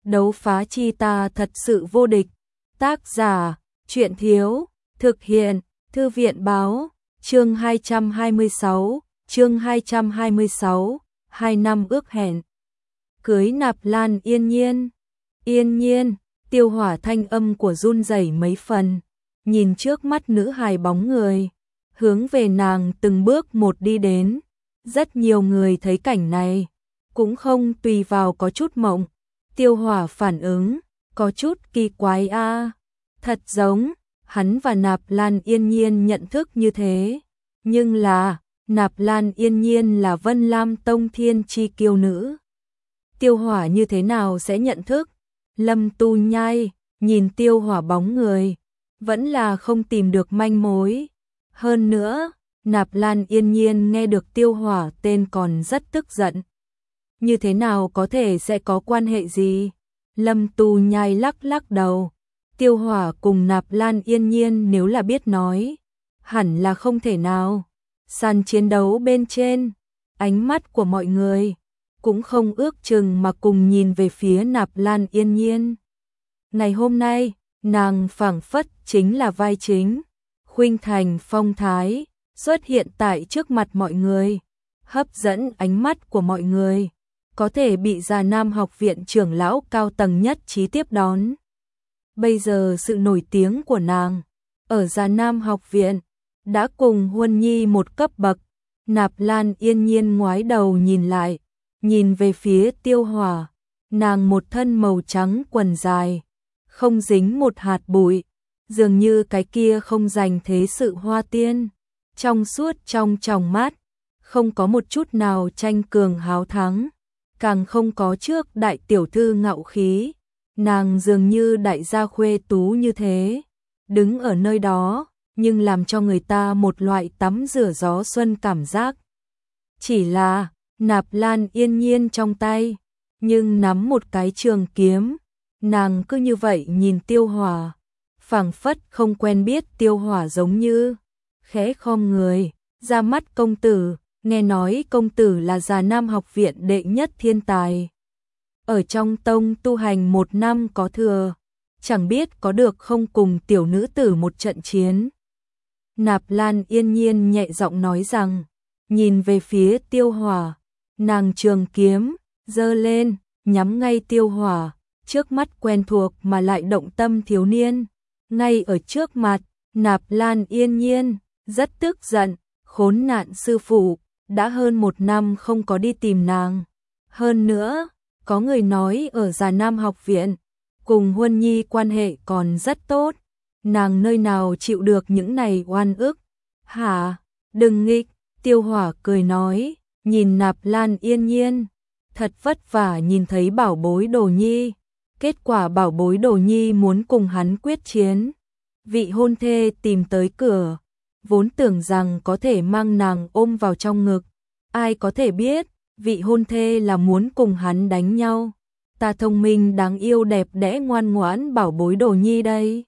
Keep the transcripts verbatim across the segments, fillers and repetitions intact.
đấu phá chi ta thật sự vô địch. Tác giả, truyện thiếu, thực hiện, thư viện báo, chương hai trăm hai mươi sáu, chương hai trăm hai mươi sáu, hai năm ước hẹn. Cưới Nạp Lan Yên Nhiên. Yên Nhiên, Tiêu Hỏa thanh âm của run rẩy mấy phần, nhìn trước mắt nữ hài bóng người, hướng về nàng từng bước một đi đến. Rất nhiều người thấy cảnh này, cũng không tùy vào có chút mộng. Tiêu Hỏa phản ứng, có chút kỳ quái a, à. Thật giống, hắn và Nạp Lan Yên Nhiên nhận thức như thế. Nhưng là, Nạp Lan Yên Nhiên là Vân Lam Tông thiên chi kiêu nữ. Tiêu Hỏa như thế nào sẽ nhận thức? Lâm Tu Nhai, nhìn Tiêu Hỏa bóng người, vẫn là không tìm được manh mối. Hơn nữa, Nạp Lan Yên Nhiên nghe được Tiêu Hỏa tên còn rất tức giận. Như thế nào có thể sẽ có quan hệ gì? Lâm Tu Nhai lắc lắc đầu. Tiêu Hỏa cùng Nạp Lan Yên Nhiên nếu là biết nói, hẳn là không thể nào. Sàn chiến đấu bên trên, ánh mắt của mọi người cũng không ước chừng mà cùng nhìn về phía Nạp Lan Yên Nhiên. Ngày hôm nay, nàng phảng phất chính là vai chính, khuynh thành phong thái, xuất hiện tại trước mặt mọi người, hấp dẫn ánh mắt của mọi người, có thể bị Già Nam học viện trưởng lão cao tầng nhất trí tiếp đón. Bây giờ sự nổi tiếng của nàng, ở Già Nam học viện, đã cùng Huân Nhi một cấp bậc. Nạp Lan Yên Nhiên ngoái đầu nhìn lại, nhìn về phía Tiêu Hỏa, nàng một thân màu trắng quần dài, không dính một hạt bụi, dường như cái kia không dành thế sự hoa tiên, trong suốt trong tròng mắt, không có một chút nào tranh cường háo thắng, càng không có trước đại tiểu thư ngạo khí, nàng dường như đại gia khuê tú như thế, đứng ở nơi đó, nhưng làm cho người ta một loại tắm rửa gió xuân cảm giác. Chỉ là, Nạp Lan Yên Nhiên trong tay, nhưng nắm một cái trường kiếm, nàng cứ như vậy nhìn Tiêu Hỏa, phảng phất không quen biết Tiêu Hỏa giống như, khẽ khom người, ra mắt công tử, nghe nói công tử là Già Nam học viện đệ nhất thiên tài. Ở trong tông tu hành một năm có thừa, chẳng biết có được không cùng tiểu nữ tử một trận chiến. Nạp Lan Yên Nhiên nhẹ giọng nói rằng, nhìn về phía Tiêu Hỏa, nàng trường kiếm, giơ lên, nhắm ngay Tiêu Hỏa, trước mắt quen thuộc mà lại động tâm thiếu niên. Ngay ở trước mặt, Nạp Lan Yên Nhiên, rất tức giận, khốn nạn sư phụ, đã hơn một năm không có đi tìm nàng. Hơn nữa, có người nói ở Già Nam học viện, cùng Huân Nhi quan hệ còn rất tốt, nàng nơi nào chịu được những này oan ức. Hả, đừng nghịch, Tiêu Hỏa cười nói, nhìn Nạp Lan Yên Nhiên, thật vất vả nhìn thấy bảo bối Đồ Nhi, kết quả bảo bối Đồ Nhi muốn cùng hắn quyết chiến. Vị hôn thê tìm tới cửa, vốn tưởng rằng có thể mang nàng ôm vào trong ngực, ai có thể biết, vị hôn thê là muốn cùng hắn đánh nhau. Ta thông minh đáng yêu đẹp đẽ ngoan ngoãn bảo bối Đồ Nhi đây.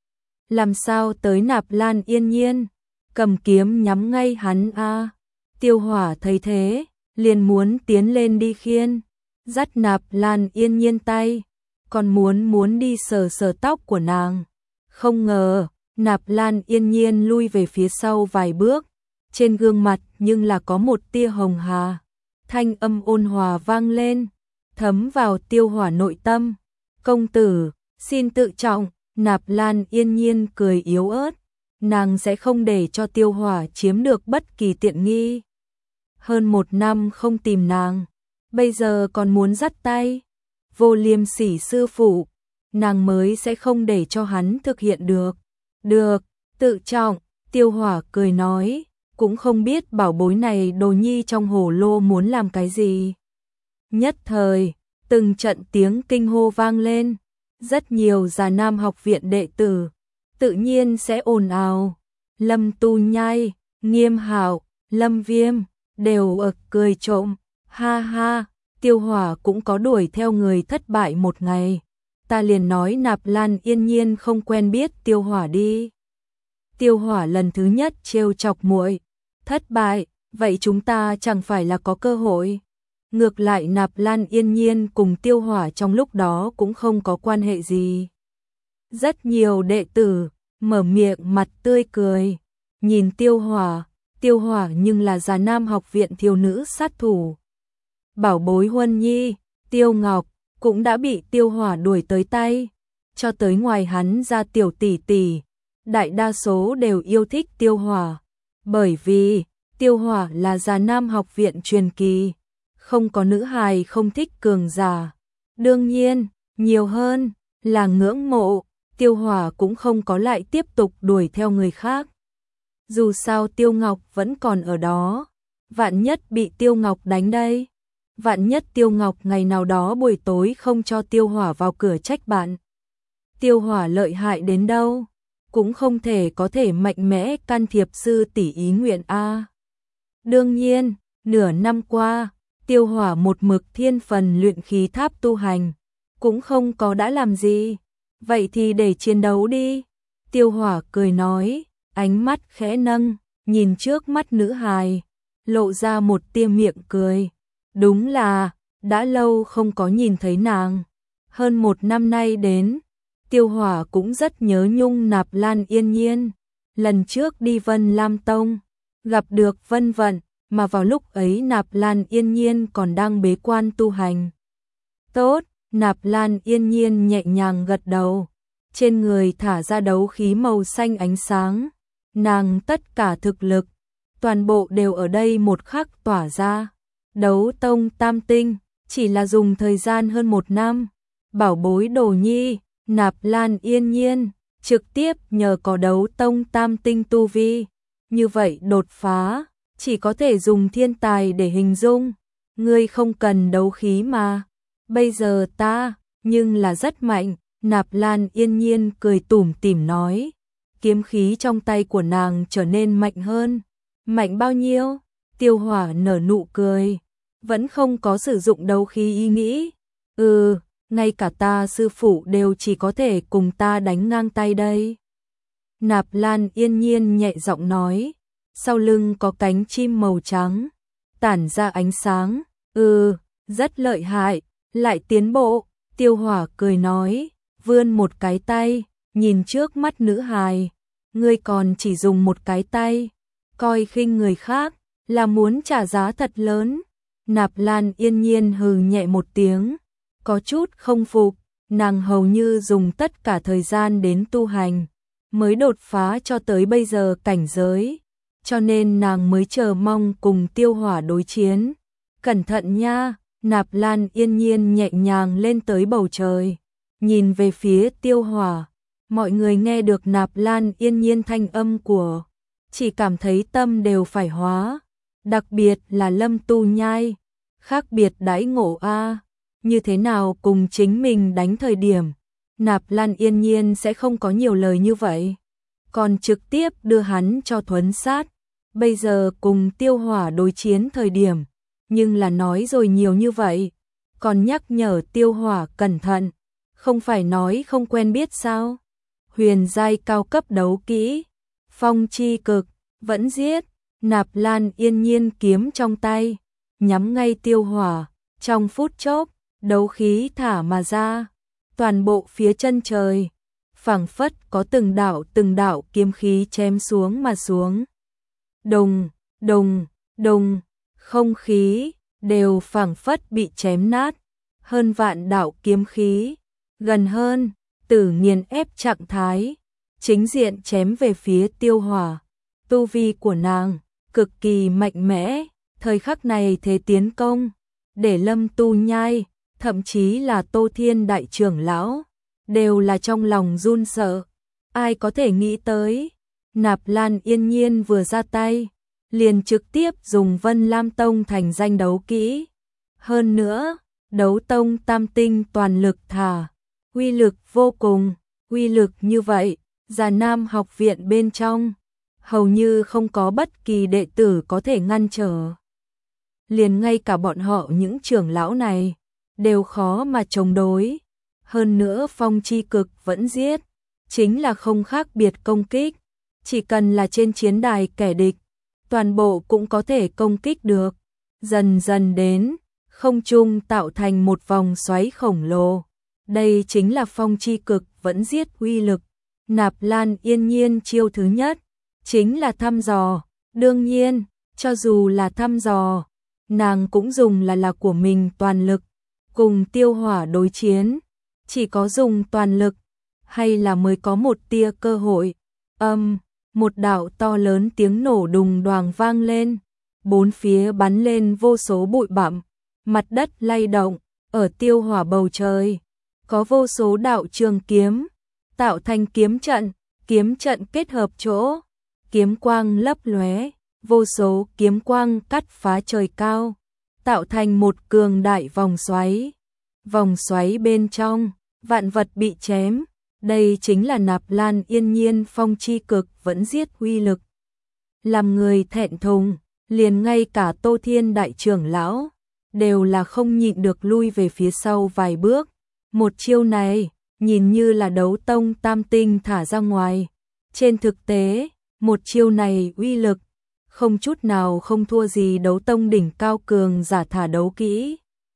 Làm sao tới Nạp Lan Yên Nhiên, cầm kiếm nhắm ngay hắn a. À. Tiêu Hỏa thấy thế, liền muốn tiến lên đi khiên, dắt Nạp Lan Yên Nhiên tay, còn muốn muốn đi sờ sờ tóc của nàng. Không ngờ, Nạp Lan Yên Nhiên lui về phía sau vài bước, trên gương mặt nhưng là có một tia hồng hà. Thanh âm ôn hòa vang lên, thấm vào Tiêu Hỏa nội tâm. Công tử, xin tự trọng. Nạp Lan Yên Nhiên cười yếu ớt, nàng sẽ không để cho Tiêu Hỏa chiếm được bất kỳ tiện nghi. Hơn một năm không tìm nàng, bây giờ còn muốn dắt tay. Vô liêm sỉ sư phụ, nàng mới sẽ không để cho hắn thực hiện được. Được, tự trọng, Tiêu Hỏa cười nói, cũng không biết bảo bối này Đồ Nhi trong hồ lô muốn làm cái gì. Nhất thời, từng trận tiếng kinh hô vang lên, rất nhiều Già Nam học viện đệ tử, tự nhiên sẽ ồn ào. Lâm Tu Nhai, Nghiêm Hạo, Lâm Viêm, đều ực cười trộm, ha ha, Tiêu Hỏa cũng có đuổi theo người thất bại một ngày. Ta liền nói Nạp Lan Yên Nhiên không quen biết Tiêu Hỏa đi. Tiêu Hỏa lần thứ nhất trêu chọc muội, thất bại, vậy chúng ta chẳng phải là có cơ hội. Ngược lại Nạp Lan Yên Nhiên cùng Tiêu Hỏa trong lúc đó cũng không có quan hệ gì. Rất nhiều đệ tử mở miệng mặt tươi cười, nhìn Tiêu Hỏa, Tiêu Hỏa nhưng là Già Nam học viện thiếu nữ sát thủ. Bảo bối Huân Nhi, Tiêu Ngọc cũng đã bị Tiêu Hỏa đuổi tới tay, cho tới ngoài hắn ra tiểu tỷ tỷ, đại đa số đều yêu thích Tiêu Hỏa, bởi vì Tiêu Hỏa là Già Nam học viện truyền kỳ, không có nữ hài không thích cường giả. Đương nhiên, nhiều hơn là ngưỡng mộ, Tiêu Hỏa cũng không có lại tiếp tục đuổi theo người khác. Dù sao Tiêu Ngọc vẫn còn ở đó, vạn nhất bị Tiêu Ngọc đánh đây. Vạn nhất Tiêu Ngọc ngày nào đó buổi tối không cho Tiêu Hỏa vào cửa trách bạn. Tiêu Hỏa lợi hại đến đâu, cũng không thể có thể mạnh mẽ can thiệp sư tỷ ý nguyện a. Đương nhiên, nửa năm qua, Tiêu Hỏa một mực thiên phần luyện khí tháp tu hành, cũng không có đã làm gì. Vậy thì để chiến đấu đi. Tiêu Hỏa cười nói, ánh mắt khẽ nâng, nhìn trước mắt nữ hài, lộ ra một tia miệng cười. Đúng là, đã lâu không có nhìn thấy nàng. Hơn một năm nay đến, Tiêu Hỏa cũng rất nhớ nhung Nạp Lan Yên Nhiên. Lần trước đi Vân Lam Tông, gặp được Vân Vận, mà vào lúc ấy Nạp Lan Yên Nhiên còn đang bế quan tu hành. Tốt, Nạp Lan Yên Nhiên nhẹ nhàng gật đầu, trên người thả ra đấu khí màu xanh ánh sáng. Nàng tất cả thực lực, toàn bộ đều ở đây một khắc tỏa ra. Đấu tông tam tinh, chỉ là dùng thời gian hơn một năm. Bảo bối Đồ Nhi, Nạp Lan Yên Nhiên, trực tiếp nhờ có đấu tông tam tinh tu vi. Như vậy đột phá, chỉ có thể dùng thiên tài để hình dung. Ngươi không cần đấu khí mà. Bây giờ ta, nhưng là rất mạnh. Nạp Lan Yên Nhiên cười tủm tỉm nói. Kiếm khí trong tay của nàng trở nên mạnh hơn. Mạnh bao nhiêu? Tiêu Hỏa nở nụ cười. Vẫn không có sử dụng đấu khí ý nghĩ. Ừ, ngay cả ta sư phụ đều chỉ có thể cùng ta đánh ngang tay đây. Nạp Lan Yên Nhiên nhẹ giọng nói. Sau lưng có cánh chim màu trắng, tản ra ánh sáng. Ừ, rất lợi hại, lại tiến bộ. Tiêu Hỏa cười nói, vươn một cái tay, nhìn trước mắt nữ hài. Ngươi còn chỉ dùng một cái tay, coi khinh người khác, là muốn trả giá thật lớn. Nạp Lan Yên Nhiên hừ nhẹ một tiếng, có chút không phục, nàng hầu như dùng tất cả thời gian đến tu hành, mới đột phá cho tới bây giờ cảnh giới, cho nên nàng mới chờ mong cùng Tiêu Hỏa đối chiến. Cẩn thận nha, Nạp Lan Yên Nhiên nhẹ nhàng lên tới bầu trời, nhìn về phía Tiêu Hỏa. Mọi người nghe được Nạp Lan Yên Nhiên thanh âm của, chỉ cảm thấy tâm đều phải hóa, đặc biệt là Lâm Tu Nhai, khác biệt đãi ngộ a, như thế nào cùng chính mình đánh thời điểm, Nạp Lan Yên Nhiên sẽ không có nhiều lời như vậy, còn trực tiếp đưa hắn cho thuấn sát. Bây giờ cùng Tiêu Hỏa đối chiến thời điểm, nhưng là nói rồi nhiều như vậy, còn nhắc nhở Tiêu Hỏa cẩn thận, không phải nói không quen biết sao? Huyền giai cao cấp đấu kỹ, phong chi cực, vẫn giết. Nạp Lan Yên Nhiên kiếm trong tay, nhắm ngay Tiêu Hỏa, trong phút chốc, đấu khí thả mà ra, toàn bộ phía chân trời, phảng phất có từng đạo từng đạo kiếm khí chém xuống mà xuống. Đùng, đùng, đùng, không khí đều phảng phất bị chém nát, hơn vạn đạo kiếm khí, gần hơn, tử nghiền ép trạng thái, chính diện chém về phía Tiêu Hỏa. Tu vi của nàng cực kỳ mạnh mẽ, thời khắc này thế tiến công, để Lâm Tu Nhai, thậm chí là Tô Thiên đại trưởng lão, đều là trong lòng run sợ. Ai có thể nghĩ tới, Nạp Lan Yên Nhiên vừa ra tay, liền trực tiếp dùng Vân Lam Tông thành danh đấu kỹ. Hơn nữa, đấu tông tam tinh toàn lực thả, uy lực vô cùng, uy lực như vậy, Già Nam học viện bên trong, hầu như không có bất kỳ đệ tử có thể ngăn trở. Liền ngay cả bọn họ những trưởng lão này, đều khó mà chống đối. Hơn nữa phong chi cực vẫn giết, chính là không khác biệt công kích, chỉ cần là trên chiến đài kẻ địch, toàn bộ cũng có thể công kích được. Dần dần đến, không trung tạo thành một vòng xoáy khổng lồ. Đây chính là phong chi cực vẫn giết uy lực. Nạp Lan Yên Nhiên chiêu thứ nhất, chính là thăm dò. Đương nhiên, cho dù là thăm dò, nàng cũng dùng là là của mình toàn lực, cùng Tiêu Hỏa đối chiến. Chỉ có dùng toàn lực, hay là mới có một tia cơ hội. Âm, một đạo to lớn tiếng nổ đùng đoàng vang lên, bốn phía bắn lên vô số bụi bặm, mặt đất lay động, ở Tiêu Hỏa bầu trời, có vô số đạo trường kiếm, tạo thành kiếm trận, kiếm trận kết hợp chỗ, kiếm quang lấp lóe, vô số kiếm quang cắt phá trời cao, tạo thành một cường đại vòng xoáy. Vòng xoáy bên trong, vạn vật bị chém, đây chính là Nạp Lan Yên Nhiên phong chi cực vẫn giết uy lực. Làm người thẹn thùng, liền ngay cả Tô Thiên đại trưởng lão đều là không nhịn được lui về phía sau vài bước. Một chiêu này, nhìn như là đấu tông tam tinh thả ra ngoài. Trên thực tế, một chiêu này uy lực, không chút nào không thua gì đấu tông đỉnh cao cường giả thả đấu kỹ.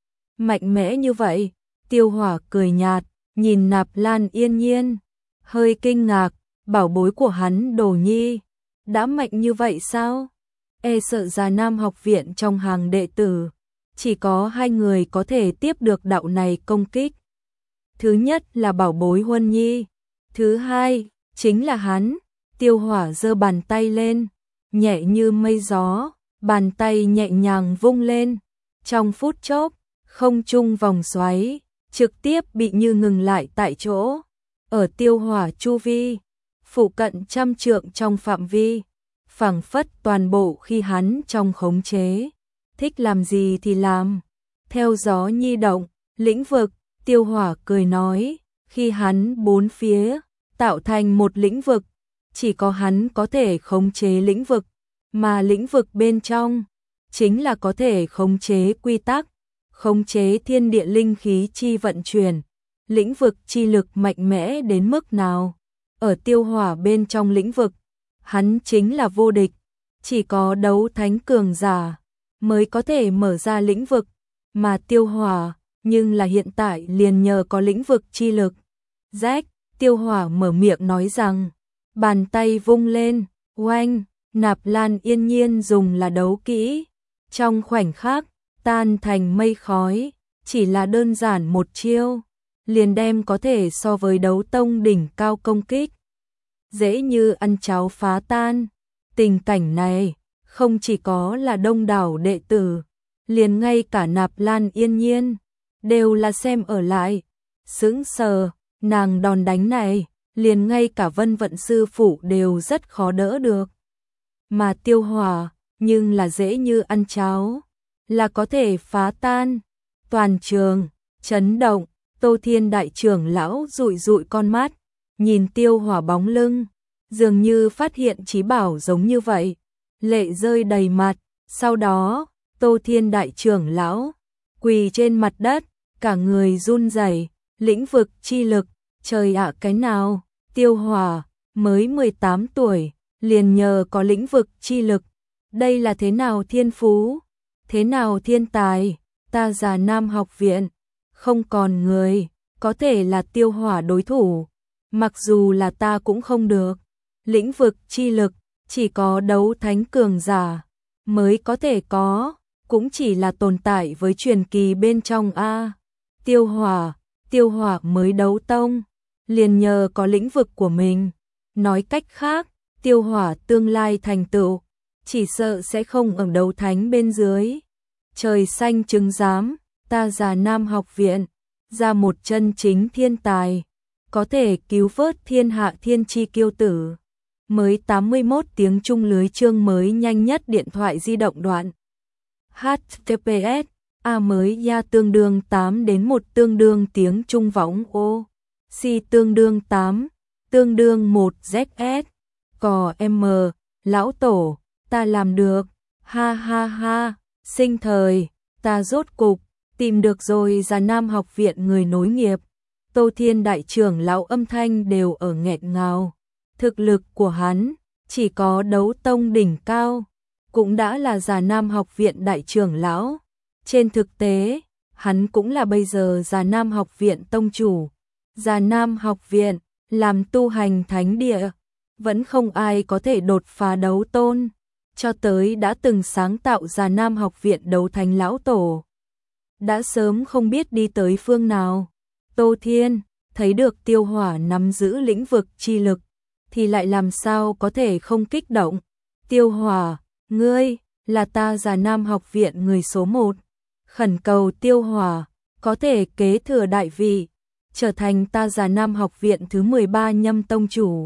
Mạnh mẽ như vậy, Tiêu Hỏa cười nhạt, nhìn Nạp Lan Yên Nhiên, hơi kinh ngạc, bảo bối của hắn Đồ Nhi, đã mạnh như vậy sao? E sợ Già Nam học viện trong hàng đệ tử, chỉ có hai người có thể tiếp được đạo này công kích. Thứ nhất là bảo bối Huân Nhi, thứ hai chính là hắn. Tiêu Hỏa giơ bàn tay lên, nhẹ như mây gió, bàn tay nhẹ nhàng vung lên, trong phút chốc, không trung vòng xoáy trực tiếp bị như ngừng lại tại chỗ. Ở Tiêu Hỏa chu vi, phụ cận trăm trượng trong phạm vi, phảng phất toàn bộ khi hắn trong khống chế, thích làm gì thì làm, theo gió nhi động, lĩnh vực. Tiêu Hỏa cười nói, khi hắn bốn phía tạo thành một lĩnh vực, chỉ có hắn có thể khống chế lĩnh vực, mà lĩnh vực bên trong chính là có thể khống chế quy tắc, khống chế thiên địa linh khí chi vận chuyển. Lĩnh vực chi lực mạnh mẽ đến mức nào? Ở Tiêu Hỏa bên trong lĩnh vực, hắn chính là vô địch, chỉ có đấu thánh cường giả mới có thể mở ra lĩnh vực, mà Tiêu Hỏa nhưng là hiện tại liền nhờ có lĩnh vực chi lực. Rách, Tiêu Hỏa mở miệng nói rằng, bàn tay vung lên, oanh, Nạp Lan Yên Nhiên dùng là đấu kỹ, trong khoảnh khắc tan thành mây khói, chỉ là đơn giản một chiêu, liền đem có thể so với đấu tông đỉnh cao công kích, dễ như ăn cháo phá tan. Tình cảnh này, không chỉ có là đông đảo đệ tử, liền ngay cả Nạp Lan Yên Nhiên đều là xem ở lại, sững sờ, nàng đòn đánh này, liền ngay cả Vân Vận sư phụ đều rất khó đỡ được. Mà Tiêu Hỏa, nhưng là dễ như ăn cháo, là có thể phá tan. Toàn trường chấn động, Tô Thiên đại trưởng lão dụi dụi con mắt, nhìn Tiêu Hỏa bóng lưng, dường như phát hiện chí bảo giống như vậy, lệ rơi đầy mặt. Sau đó, Tô Thiên đại trưởng lão quỳ trên mặt đất, cả người run rẩy, lĩnh vực chi lực, trời ạ, cái nào? Tiêu Hỏa mới mười tám tuổi, liền nhờ có lĩnh vực chi lực, đây là thế nào thiên phú, thế nào thiên tài? Ta Già Nam học viện không còn người có thể là Tiêu Hỏa đối thủ, mặc dù là ta cũng không được. Lĩnh vực chi lực chỉ có đấu thánh cường giả mới có thể có, cũng chỉ là tồn tại với truyền kỳ bên trong a. Tiêu Hỏa, Tiêu Hỏa mới đấu tông, liền nhờ có lĩnh vực của mình. Nói cách khác, Tiêu Hỏa tương lai thành tựu, chỉ sợ sẽ không ở đấu thánh bên dưới. Trời xanh chứng giám, ta Già Nam học viện, ra một chân chính thiên tài, có thể cứu vớt thiên hạ thiên chi kiêu tử. Mới tám mươi mốt tiếng Trung lưới chương mới nhanh nhất điện thoại di động đoạn. H T T P S A mới ya tương đương tám đến một tương đương tiếng Trung võng ô. Si tương đương tám, tương đương một Z S. Cò M, lão tổ, ta làm được, ha ha ha, sinh thời, ta rốt cục, tìm được rồi Già Nam học viện người nối nghiệp. Tô Thiên đại trưởng lão âm thanh đều ở nghẹn ngào. Thực lực của hắn, chỉ có đấu tông đỉnh cao, cũng đã là Già Nam học viện đại trưởng lão. Trên thực tế, hắn cũng là bây giờ Già Nam học viện tông chủ. Già Nam học viện, làm tu hành thánh địa, vẫn không ai có thể đột phá đấu tôn, cho tới đã từng sáng tạo Già Nam học viện đấu thánh lão tổ. Đã sớm không biết đi tới phương nào. Tô Thiên, thấy được Tiêu Hỏa nắm giữ lĩnh vực chi lực, thì lại làm sao có thể không kích động. Tiêu Hỏa, ngươi, là ta Già Nam học viện người số một. Khẩn cầu Tiêu Hỏa, có thể kế thừa đại vị, trở thành ta Già Nam học viện thứ mười ba nhâm tông chủ.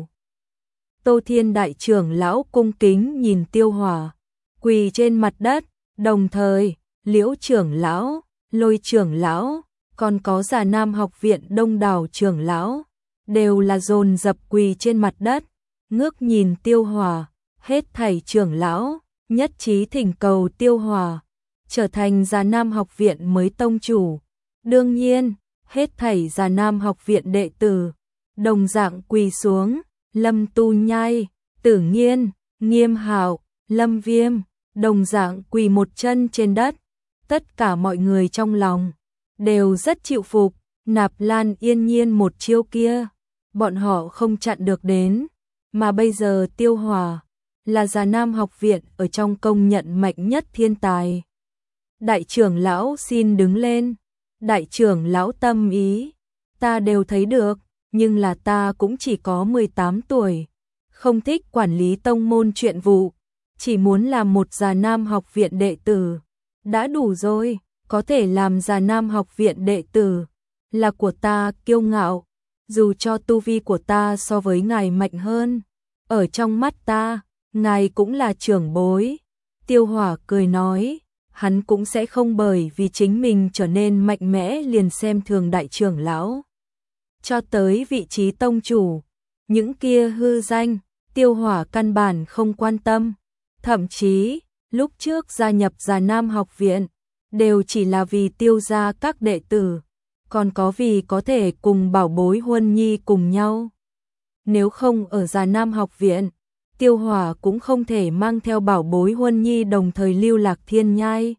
Tô Thiên đại trưởng lão cung kính nhìn Tiêu Hỏa, quỳ trên mặt đất, đồng thời, Liễu trưởng lão, Lôi trưởng lão, còn có Già Nam học viện đông đảo trưởng lão, đều là dồn dập quỳ trên mặt đất, ngước nhìn Tiêu Hỏa, hết thảy trưởng lão, nhất trí thỉnh cầu Tiêu Hỏa, trở thành Già Nam học viện mới tông chủ. Đương nhiên, hết thảy Già Nam học viện đệ tử, đồng dạng quỳ xuống, Lâm Tu Nhai, Tử Nghiên, Nghiêm Hạo, Lâm Viêm, đồng dạng quỳ một chân trên đất. Tất cả mọi người trong lòng đều rất chịu phục, Nạp Lan Yên Nhiên một chiêu kia, bọn họ không chặn được đến, mà bây giờ Tiêu Hỏa là Già Nam học viện ở trong công nhận mạnh nhất thiên tài. Đại trưởng lão xin đứng lên. Đại trưởng lão tâm ý, ta đều thấy được, nhưng là ta cũng chỉ có mười tám tuổi, không thích quản lý tông môn chuyện vụ, chỉ muốn làm một Già Nam học viện đệ tử. Đã đủ rồi, có thể làm Già Nam học viện đệ tử, là của ta kiêu ngạo, dù cho tu vi của ta so với ngài mạnh hơn, ở trong mắt ta, ngài cũng là trưởng bối. Tiêu Hỏa cười nói, hắn cũng sẽ không bởi vì chính mình trở nên mạnh mẽ liền xem thường đại trưởng lão. Cho tới vị trí tông chủ, những kia hư danh, Tiêu Hỏa căn bản không quan tâm. Thậm chí, lúc trước gia nhập Già Nam học viện, đều chỉ là vì tiêu gia các đệ tử, còn có vì có thể cùng bảo bối Huân Nhi cùng nhau. Nếu không ở Già Nam học viện, Tiêu Hỏa cũng không thể mang theo bảo bối Huân Nhi đồng thời lưu lạc thiên nhai.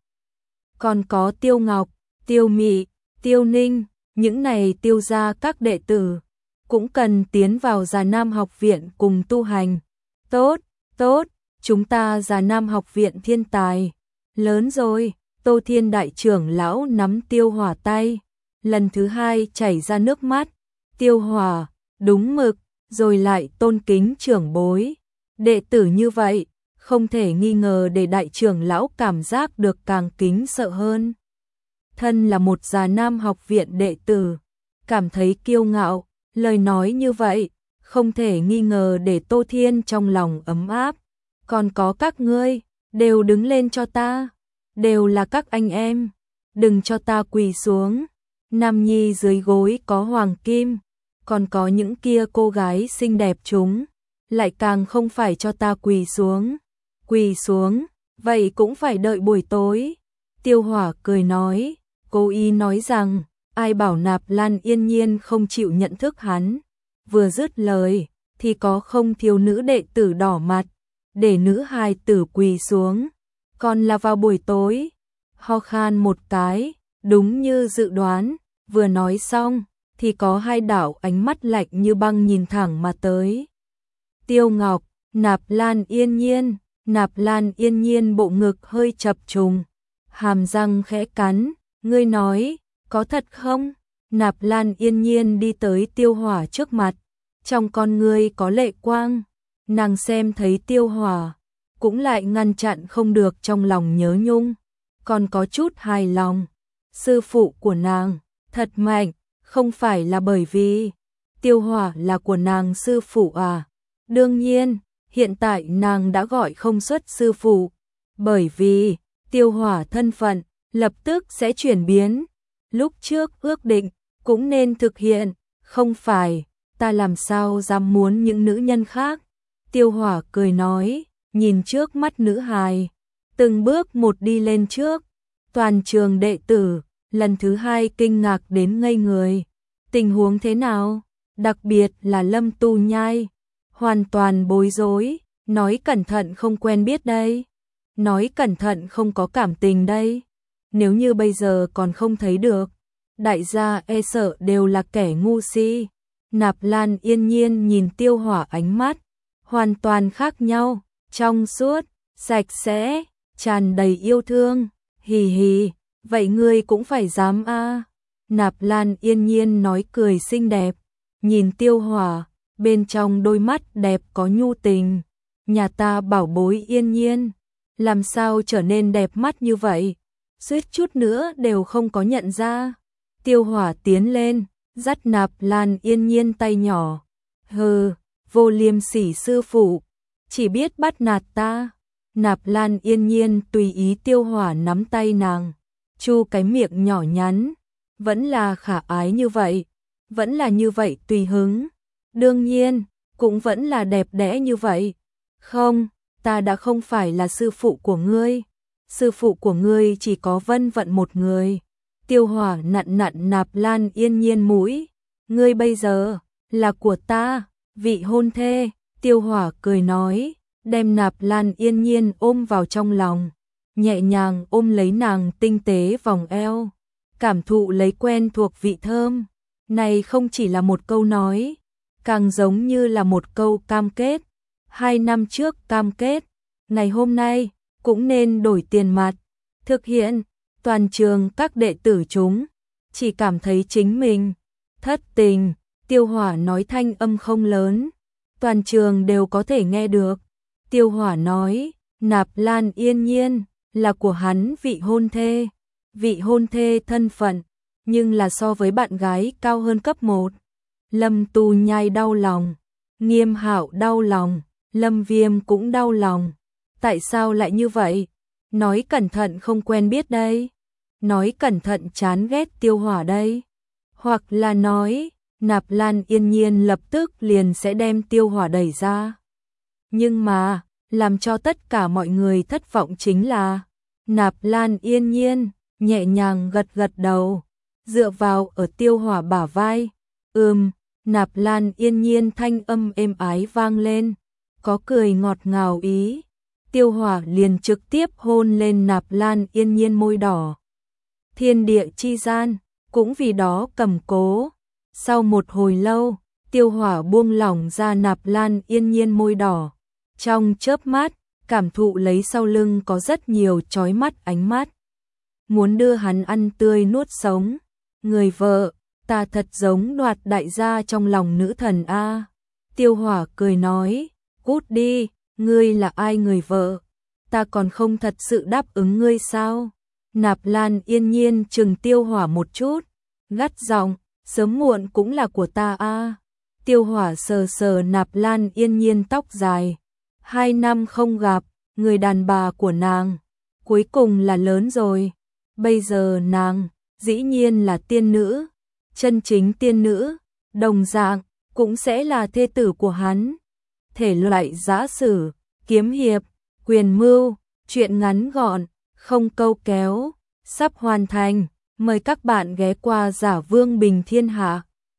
Còn có Tiêu Ngọc, Tiêu Mị, Tiêu Ninh, những này tiêu gia các đệ tử, cũng cần tiến vào Già Nam học viện cùng tu hành. Tốt, tốt, chúng ta Già Nam học viện thiên tài. Lớn rồi, Tô Thiên đại trưởng lão nắm Tiêu Hỏa tay, lần thứ hai chảy ra nước mắt. Tiêu Hỏa, đúng mực, rồi lại tôn kính trưởng bối. Đệ tử như vậy, không thể nghi ngờ để đại trưởng lão cảm giác được càng kính sợ hơn. Thân là một Già Nam học viện đệ tử, cảm thấy kiêu ngạo, lời nói như vậy, không thể nghi ngờ để Tô Thiên trong lòng ấm áp. Còn có các ngươi, đều đứng lên cho ta, đều là các anh em, đừng cho ta quỳ xuống. Nam Nhi dưới gối có hoàng kim, còn có những kia cô gái xinh đẹp chúng, lại càng không phải cho ta quỳ xuống. Quỳ xuống, vậy cũng phải đợi buổi tối. Tiêu Hỏa cười nói, cố ý nói rằng, ai bảo Nạp Lan Yên Nhiên không chịu nhận thức hắn. Vừa dứt lời, thì có không thiếu nữ đệ tử đỏ mặt, để nữ hài tử quỳ xuống. Còn là vào buổi tối, ho khan một cái, đúng như dự đoán, vừa nói xong, thì có hai đạo ánh mắt lạnh như băng nhìn thẳng mà tới. Tiêu Ngọc, Nạp Lan Yên Nhiên, Nạp Lan Yên Nhiên bộ ngực hơi chập trùng, hàm răng khẽ cắn, ngươi nói, có thật không? Nạp Lan Yên Nhiên đi tới Tiêu Hỏa trước mặt, trong con ngươi có lệ quang, nàng xem thấy Tiêu Hỏa, cũng lại ngăn chặn không được trong lòng nhớ nhung, còn có chút hài lòng. Sư phụ của nàng, thật mạnh, không phải là bởi vì Tiêu Hỏa là của nàng sư phụ à? Đương nhiên, hiện tại nàng đã gọi không xuất sư phụ, bởi vì Tiêu Hỏa thân phận lập tức sẽ chuyển biến. Lúc trước ước định cũng nên thực hiện, không phải, ta làm sao dám muốn những nữ nhân khác. Tiêu Hỏa cười nói, nhìn trước mắt nữ hài, từng bước một đi lên trước. Toàn trường đệ tử, lần thứ hai kinh ngạc đến ngây người. Tình huống thế nào? Đặc biệt là Lâm Tu Nhai, hoàn toàn bối rối, nói cẩn thận không quen biết đây, nói cẩn thận không có cảm tình đây. nếu như bây giờ còn không thấy được, đại gia e sợ đều là kẻ ngu si. Nạp Lan Yên Nhiên nhìn Tiêu Hỏa ánh mắt hoàn toàn khác nhau, trong suốt, sạch sẽ, tràn đầy yêu thương. Hì hì, vậy ngươi cũng phải dám a. Nạp Lan Yên Nhiên nói cười xinh đẹp, nhìn Tiêu Hỏa, bên trong đôi mắt đẹp có nhu tình. Nhà ta bảo bối Yên Nhiên, làm sao trở nên đẹp mắt như vậy? Suýt chút nữa đều không có nhận ra. Tiêu Hỏa tiến lên, dắt Nạp Lan Yên Nhiên tay nhỏ. Hừ, vô liêm sỉ sư phụ, chỉ biết bắt nạt ta. Nạp Lan Yên Nhiên tùy ý Tiêu Hỏa nắm tay nàng, chu cái miệng nhỏ nhắn, vẫn là khả ái như vậy, vẫn là như vậy tùy hứng. Đương nhiên, cũng vẫn là đẹp đẽ như vậy. Không, ta đã không phải là sư phụ của ngươi. Sư phụ của ngươi chỉ có Vân Vận một người. Tiêu Hỏa nặn nặn Nạp Lan Yên Nhiên mũi. Ngươi bây giờ là của ta, vị hôn thê. Tiêu Hỏa cười nói, đem Nạp Lan Yên Nhiên ôm vào trong lòng, nhẹ nhàng ôm lấy nàng tinh tế vòng eo, cảm thụ lấy quen thuộc vị thơm. Này không chỉ là một câu nói, càng giống như là một câu cam kết. Hai năm trước cam kết, ngày hôm nay cũng nên đổi tiền mặt thực hiện. Toàn trường các đệ tử chúng chỉ cảm thấy chính mình thất tình. Tiêu Hỏa nói thanh âm không lớn, toàn trường đều có thể nghe được. Tiêu Hỏa nói, Nạp Lan Yên Nhiên là của hắn vị hôn thê, vị hôn thê thân phận, nhưng là so với bạn gái cao hơn cấp một. Lâm Tu Nhai đau lòng, Nghiêm Hạo đau lòng, Lâm Viêm cũng đau lòng. Tại sao lại như vậy? Nói cẩn thận không quen biết đây, nói cẩn thận chán ghét Tiêu Hỏa đây, hoặc là nói Nạp Lan Yên Nhiên lập tức liền sẽ đem Tiêu Hỏa đẩy ra. Nhưng mà, làm cho tất cả mọi người thất vọng chính là Nạp Lan Yên Nhiên nhẹ nhàng gật gật đầu, dựa vào ở Tiêu Hỏa bả vai. Ừm, Nạp Lan Yên Nhiên thanh âm êm ái vang lên, có cười ngọt ngào ý. Tiêu Hỏa liền trực tiếp hôn lên Nạp Lan Yên Nhiên môi đỏ. Thiên địa chi gian cũng vì đó cầm cố. Sau một hồi lâu, Tiêu Hỏa buông lỏng ra Nạp Lan Yên Nhiên môi đỏ. Trong chớp mắt, cảm thụ lấy sau lưng có rất nhiều chói mắt ánh mắt. Muốn đưa hắn ăn tươi nuốt sống. Người vợ, ta thật giống đoạt đại gia trong lòng nữ thần a. Tiêu Hỏa cười nói, cút đi, ngươi là ai người vợ? Ta còn không thật sự đáp ứng ngươi sao? Nạp Lan Yên Nhiên chừng Tiêu Hỏa một chút, gắt giọng, sớm muộn cũng là của ta a. Tiêu Hỏa sờ sờ Nạp Lan Yên Nhiên tóc dài. Hai năm không gặp, người đàn bà của nàng cuối cùng là lớn rồi. Bây giờ nàng dĩ nhiên là tiên nữ, chân chính tiên nữ, đồng dạng cũng sẽ là thê tử của hắn. Thể loại giã sử, kiếm hiệp, quyền mưu, truyện ngắn gọn, không câu kéo, sắp hoàn thành. Mời các bạn ghé qua Giả Vương Bình Thiên Hạ.